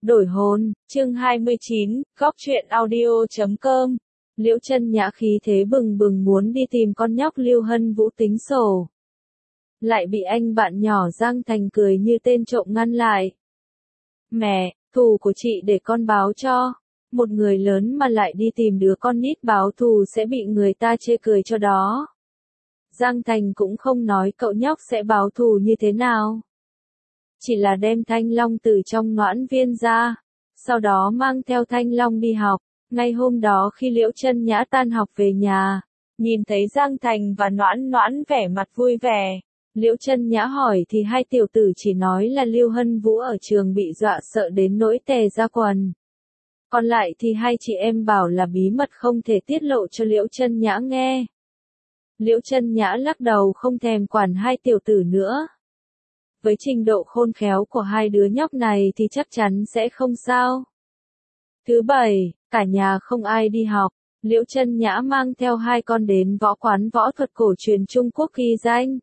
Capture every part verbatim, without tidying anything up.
Đổi hồn, chương hai mươi chín, góc truyện audio chấm com. Liễu Chân Nhã khí thế bừng bừng muốn đi tìm con nhóc Lưu Hân Vũ tính sổ. Lại bị anh bạn nhỏ Giang Thành cười như tên trộm ngăn lại. Mẹ, thù của chị để con báo cho. Một người lớn mà lại đi tìm đứa con nít báo thù sẽ bị người ta chê cười cho đó. Giang Thành cũng không nói cậu nhóc sẽ báo thù như thế nào. Chỉ là đem Thanh Long từ trong noãn viên ra, sau đó mang theo Thanh Long đi học. Ngay hôm đó khi Liễu Chân Nhã tan học về nhà, nhìn thấy Giang Thành và Noãn Noãn vẻ mặt vui vẻ. Liễu Chân Nhã hỏi thì hai tiểu tử chỉ nói là Lưu Hân Vũ ở trường bị dọa sợ đến nỗi tè ra quần. Còn lại thì hai chị em bảo là bí mật không thể tiết lộ cho Liễu Chân Nhã nghe. Liễu Chân Nhã lắc đầu không thèm quản hai tiểu tử nữa. Với trình độ khôn khéo của hai đứa nhóc này thì chắc chắn sẽ không sao. Thứ bảy, cả nhà không ai đi học, Liễu Chân Nhã mang theo hai con đến võ quán võ thuật cổ truyền Trung Quốc ghi danh.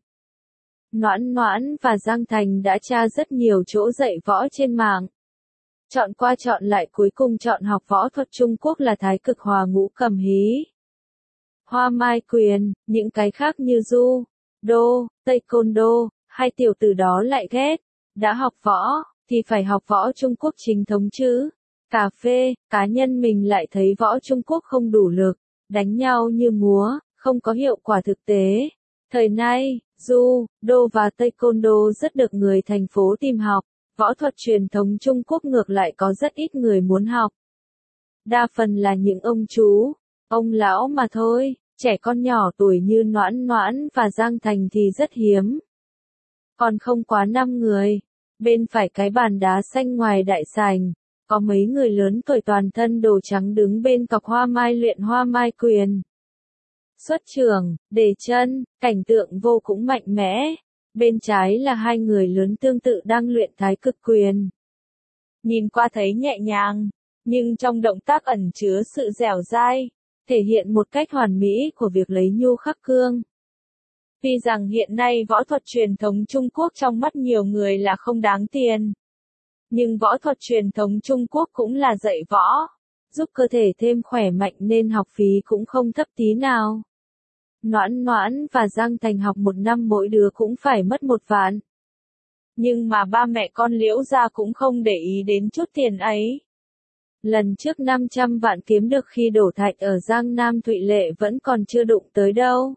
Noãn Noãn và Giang Thành đã tra rất nhiều chỗ dạy võ trên mạng. Chọn qua chọn lại cuối cùng chọn học võ thuật Trung Quốc là Thái Cực Hòa Ngũ Cầm Hí, Hoa Mai Quyền, những cái khác như Ju, Đô, Taekwondo, hai tiểu tử đó lại ghét. Đã học võ, thì phải học võ Trung Quốc chính thống chứ. Cà phê, cá nhân mình lại thấy võ Trung Quốc không đủ lực, đánh nhau như múa, không có hiệu quả thực tế. Thời nay, Ju, Đô và Taekwondo rất được người thành phố tìm học, võ thuật truyền thống Trung Quốc ngược lại có rất ít người muốn học. Đa phần là những ông chú, ông lão mà thôi, trẻ con nhỏ tuổi như Noãn Noãn và Giang Thành thì rất hiếm. Còn không quá năm người, bên phải cái bàn đá xanh ngoài đại sảnh. Có mấy người lớn tuổi toàn thân đồ trắng đứng bên cọc hoa mai luyện hoa mai quyền. Xuất trường, đề chân, cảnh tượng vô cùng mạnh mẽ. Bên trái là hai người lớn tương tự đang luyện thái cực quyền. Nhìn qua thấy nhẹ nhàng, nhưng trong động tác ẩn chứa sự dẻo dai, thể hiện một cách hoàn mỹ của việc lấy nhu khắc cương. Tuy rằng hiện nay võ thuật truyền thống Trung Quốc trong mắt nhiều người là không đáng tiền. Nhưng võ thuật truyền thống Trung Quốc cũng là dạy võ, giúp cơ thể thêm khỏe mạnh nên học phí cũng không thấp tí nào. Noãn Noãn và Giang Thành học một năm mỗi đứa cũng phải mất một vạn. Nhưng mà ba mẹ con Liễu gia cũng không để ý đến chút tiền ấy. Lần trước năm trăm vạn kiếm được khi đổ thạch ở Giang Nam Thụy Lệ vẫn còn chưa đụng tới đâu.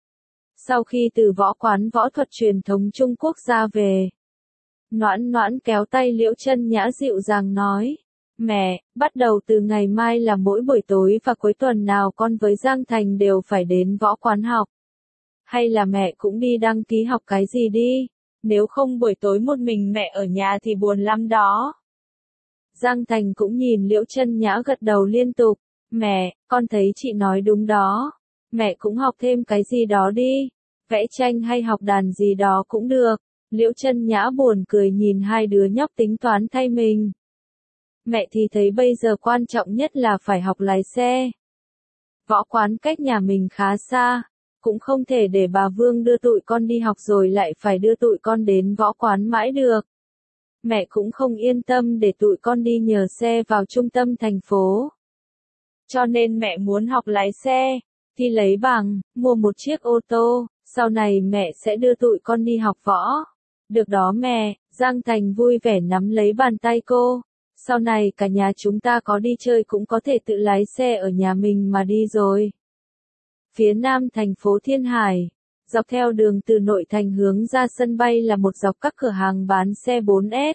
Sau khi từ võ quán võ thuật truyền thống Trung Quốc ra về, Noãn Noãn kéo tay Liễu Chân Nhã dịu dàng nói, mẹ, bắt đầu từ ngày mai là mỗi buổi tối và cuối tuần nào con với Giang Thành đều phải đến võ quán học. Hay là mẹ cũng đi đăng ký học cái gì đi, nếu không buổi tối một mình mẹ ở nhà thì buồn lắm đó. Giang Thành cũng nhìn Liễu Chân Nhã gật đầu liên tục, mẹ, con thấy chị nói đúng đó, mẹ cũng học thêm cái gì đó đi, vẽ tranh hay học đàn gì đó cũng được. Liễu Chân Nhã buồn cười nhìn hai đứa nhóc tính toán thay mình. Mẹ thì thấy bây giờ quan trọng nhất là phải học lái xe. Võ quán cách nhà mình khá xa, cũng không thể để bà Vương đưa tụi con đi học rồi lại phải đưa tụi con đến võ quán mãi được. Mẹ cũng không yên tâm để tụi con đi nhờ xe vào trung tâm thành phố. Cho nên mẹ muốn học lái xe, thì lấy bằng, mua một chiếc ô tô, sau này mẹ sẽ đưa tụi con đi học võ. Được đó mẹ, Giang Thành vui vẻ nắm lấy bàn tay cô. Sau này cả nhà chúng ta có đi chơi cũng có thể tự lái xe ở nhà mình mà đi rồi. Phía nam thành phố Thiên Hải, dọc theo đường từ nội thành hướng ra sân bay là một dọc các cửa hàng bán xe bốn S.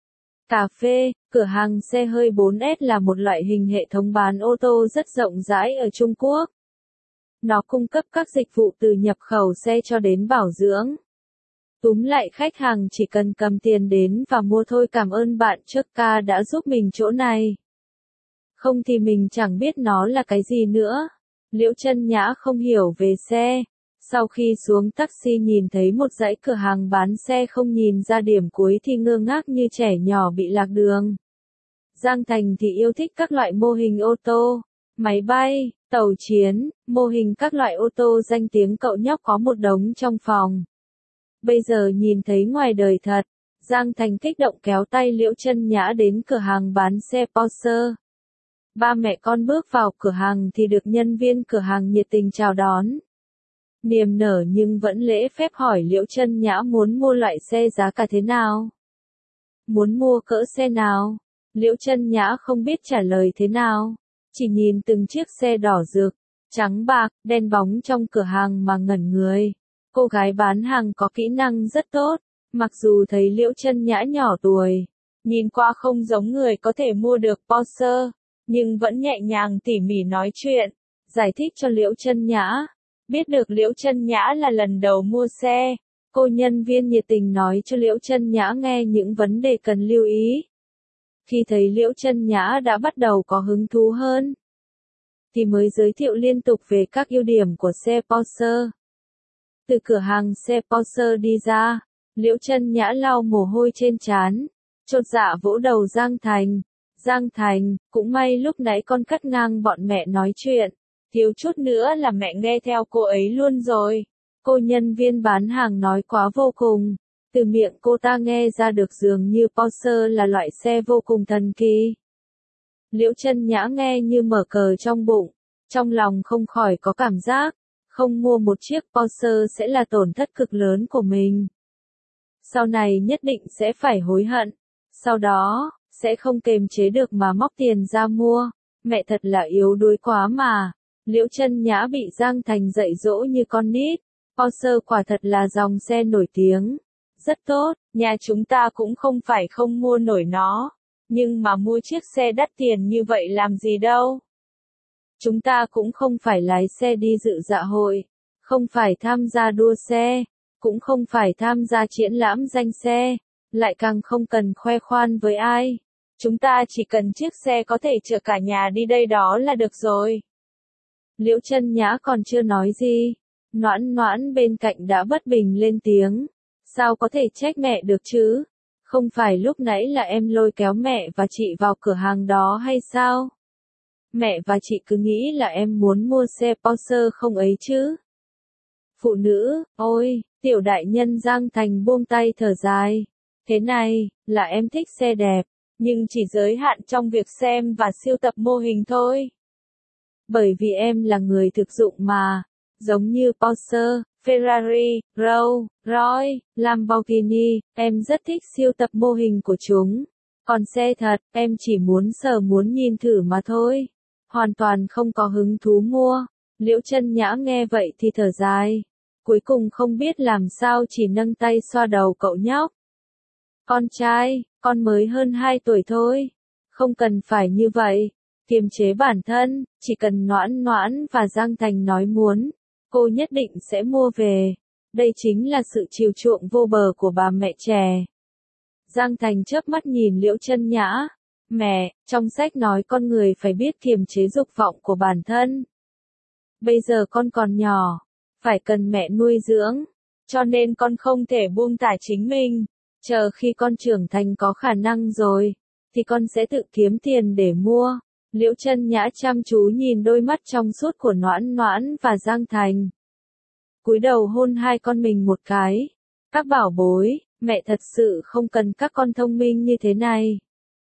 Cà phê, cửa hàng xe hơi bốn S là một loại hình hệ thống bán ô tô rất rộng rãi ở Trung Quốc. Nó cung cấp các dịch vụ từ nhập khẩu xe cho đến bảo dưỡng. Túm lại khách hàng chỉ cần cầm tiền đến và mua thôi. Cảm ơn bạn trước ca đã giúp mình chỗ này. Không thì mình chẳng biết nó là cái gì nữa. Liễu Chân Nhã không hiểu về xe. Sau khi xuống taxi nhìn thấy một dãy cửa hàng bán xe không nhìn ra điểm cuối thì ngơ ngác như trẻ nhỏ bị lạc đường. Giang Thành thì yêu thích các loại mô hình ô tô, máy bay, tàu chiến, mô hình các loại ô tô danh tiếng cậu nhóc có một đống trong phòng. Bây giờ nhìn thấy ngoài đời thật, Giang Thành kích động kéo tay Liễu Chân Nhã đến cửa hàng bán xe Porsche. Ba mẹ con bước vào cửa hàng thì được nhân viên cửa hàng nhiệt tình chào đón. Niềm nở nhưng vẫn lễ phép hỏi Liễu Chân Nhã muốn mua loại xe giá cả thế nào. Muốn mua cỡ xe nào? Liễu Chân Nhã không biết trả lời thế nào. Chỉ nhìn từng chiếc xe đỏ rực, trắng bạc, đen bóng trong cửa hàng mà ngẩn người. Cô gái bán hàng có kỹ năng rất tốt. Mặc dù thấy Liễu Chân Nhã nhỏ tuổi, nhìn qua không giống người có thể mua được Porsche, nhưng vẫn nhẹ nhàng tỉ mỉ nói chuyện, giải thích cho Liễu Chân Nhã. Biết được Liễu Chân Nhã là lần đầu mua xe, cô nhân viên nhiệt tình nói cho Liễu Chân Nhã nghe những vấn đề cần lưu ý. Khi thấy Liễu Chân Nhã đã bắt đầu có hứng thú hơn, thì mới giới thiệu liên tục về các ưu điểm của xe Porsche. Từ cửa hàng xe Porsche đi ra, Liễu Chân Nhã lau mồ hôi trên trán, chột dạ vỗ đầu Giang Thành. Giang Thành, cũng may lúc nãy con cắt ngang bọn mẹ nói chuyện, thiếu chút nữa là mẹ nghe theo cô ấy luôn rồi. Cô nhân viên bán hàng nói quá vô cùng, từ miệng cô ta nghe ra được dường như Porsche là loại xe vô cùng thần kỳ. Liễu Chân Nhã nghe như mở cờ trong bụng, trong lòng không khỏi có cảm giác, không mua một chiếc Porsche sẽ là tổn thất cực lớn của mình. Sau này nhất định sẽ phải hối hận, sau đó, sẽ không kềm chế được mà móc tiền ra mua. Mẹ thật là yếu đuối quá mà. Liễu Chân Nhã bị Giang Thành dạy dỗ như con nít. Porsche quả thật là dòng xe nổi tiếng. Rất tốt, nhà chúng ta cũng không phải không mua nổi nó. Nhưng mà mua chiếc xe đắt tiền như vậy làm gì đâu. Chúng ta cũng không phải lái xe đi dự dạ hội, không phải tham gia đua xe, cũng không phải tham gia triển lãm danh xe, lại càng không cần khoe khoan với ai. Chúng ta chỉ cần chiếc xe có thể chở cả nhà đi đây đó là được rồi. Liễu Chân Nhã còn chưa nói gì, Noãn Noãn bên cạnh đã bất bình lên tiếng. Sao có thể trách mẹ được chứ? Không phải lúc nãy là em lôi kéo mẹ và chị vào cửa hàng đó hay sao? Mẹ và chị cứ nghĩ là em muốn mua xe Porsche không ấy chứ? Phụ nữ, ôi, tiểu đại nhân Giang Thành buông tay thở dài. Thế này, là em thích xe đẹp, nhưng chỉ giới hạn trong việc xem và sưu tập mô hình thôi. Bởi vì em là người thực dụng mà, giống như Porsche, Ferrari, Rolls Royce, Lamborghini, em rất thích sưu tập mô hình của chúng. Còn xe thật, em chỉ muốn sờ muốn nhìn thử mà thôi. Hoàn toàn không có hứng thú mua. Liễu Chân Nhã nghe vậy thì thở dài. Cuối cùng không biết làm sao chỉ nâng tay xoa đầu cậu nhóc. Con trai, con mới hơn hai tuổi thôi. Không cần phải như vậy. Kiềm chế bản thân, chỉ cần Noãn Noãn và Giang Thành nói muốn, cô nhất định sẽ mua về. Đây chính là sự chiều chuộng vô bờ của bà mẹ trẻ. Giang Thành chớp mắt nhìn Liễu Chân Nhã. Mẹ, trong sách nói con người phải biết kiềm chế dục vọng của bản thân. Bây giờ con còn nhỏ, phải cần mẹ nuôi dưỡng, cho nên con không thể buông thả chính mình. Chờ khi con trưởng thành có khả năng rồi, thì con sẽ tự kiếm tiền để mua. Liễu Chân Nhã chăm chú nhìn đôi mắt trong suốt của Noãn Noãn và Giang Thành. Cúi đầu hôn hai con mình một cái. Các bảo bối, mẹ thật sự không cần các con thông minh như thế này.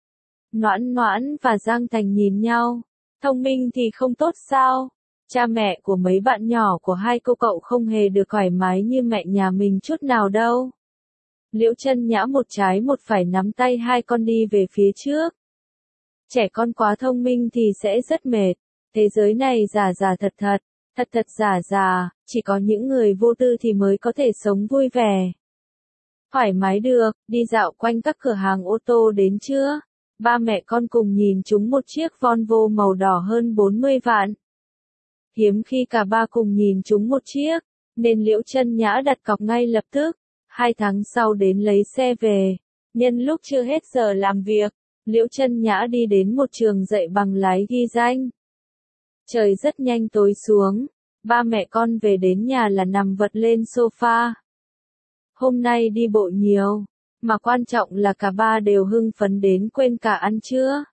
Noãn Noãn và Giang Thành nhìn nhau. Thông minh thì không tốt sao? Cha mẹ của mấy bạn nhỏ của hai cô cậu không hề được thoải mái như mẹ nhà mình chút nào đâu. Liễu Chân Nhã một trái một phải nắm tay hai con đi về phía trước. Trẻ con quá thông minh thì sẽ rất mệt. Thế giới này giả giả thật thật, thật thật giả giả, chỉ có những người vô tư thì mới có thể sống vui vẻ. Thoải mái được, đi dạo quanh các cửa hàng ô tô đến chưa? Ba mẹ con cùng nhìn chúng một chiếc Volvo màu đỏ hơn bốn mươi vạn. Hiếm khi cả ba cùng nhìn chúng một chiếc, nên Liễu Chân Nhã đặt cọc ngay lập tức. Hai tháng sau đến lấy xe về. Nhân lúc chưa hết giờ làm việc, Liễu Chân Nhã đi đến một trường dạy bằng lái ghi danh. Trời rất nhanh tối xuống, ba mẹ con về đến nhà là nằm vật lên sofa. Hôm nay đi bộ nhiều, mà quan trọng là cả ba đều hưng phấn đến quên cả ăn trưa.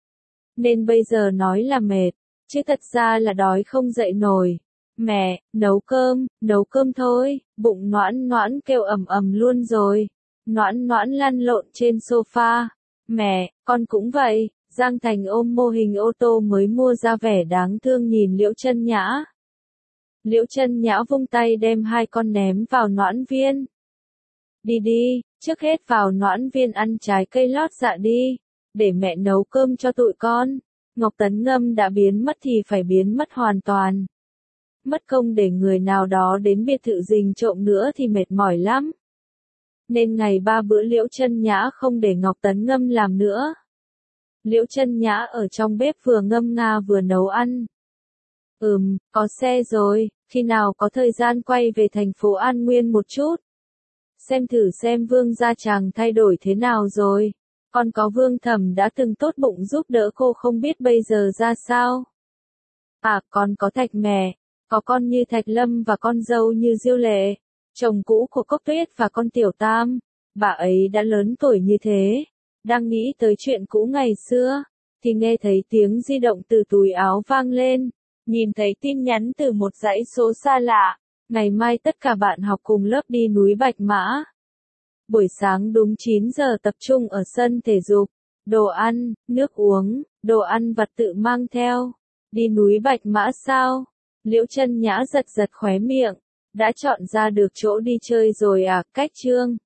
Nên bây giờ nói là mệt, chứ thật ra là đói không dậy nổi. Mẹ, nấu cơm, nấu cơm thôi, bụng Noãn Noãn kêu ầm ầm luôn rồi. Noãn noãn lăn lộn trên sofa. Mẹ, con cũng vậy. Giang Thành ôm mô hình ô tô mới mua ra vẻ đáng thương nhìn Liễu Chân Nhã. Liễu Chân Nhã vung tay đem hai con ném vào Noãn Viên. Đi đi, trước hết vào Noãn Viên ăn trái cây lót dạ đi, để mẹ nấu cơm cho tụi con. Ngọc Tấn Ngâm đã biến mất thì phải biến mất hoàn toàn. Mất công để người nào đó đến biệt thự rình trộm nữa thì mệt mỏi lắm. Nên ngày ba bữa Liễu Chân Nhã không để Ngọc Tấn Ngâm làm nữa. Liễu Chân Nhã ở trong bếp vừa ngâm nga vừa nấu ăn. Ừm, có xe rồi, khi nào có thời gian quay về thành phố An Nguyên một chút. Xem thử xem Vương gia chàng thay đổi thế nào rồi. Con có Vương Thẩm đã từng tốt bụng giúp đỡ cô không biết bây giờ ra sao. À, con có Thạch Mẹ, có con Như Thạch Lâm và con dâu Như Diêu Lệ, chồng cũ của Cốc Tuyết và con Tiểu Tam. Bà ấy đã lớn tuổi như thế. Đang nghĩ tới chuyện cũ ngày xưa, thì nghe thấy tiếng di động từ túi áo vang lên, nhìn thấy tin nhắn từ một dãy số xa lạ, ngày mai tất cả bạn học cùng lớp đi núi Bạch Mã. Buổi sáng đúng chín giờ tập trung ở sân thể dục, đồ ăn, nước uống, đồ ăn vặt tự mang theo. Đi núi Bạch Mã sao? Liễu Chân Nhã giật giật khóe miệng, đã chọn ra được chỗ đi chơi rồi à, Cách Trương.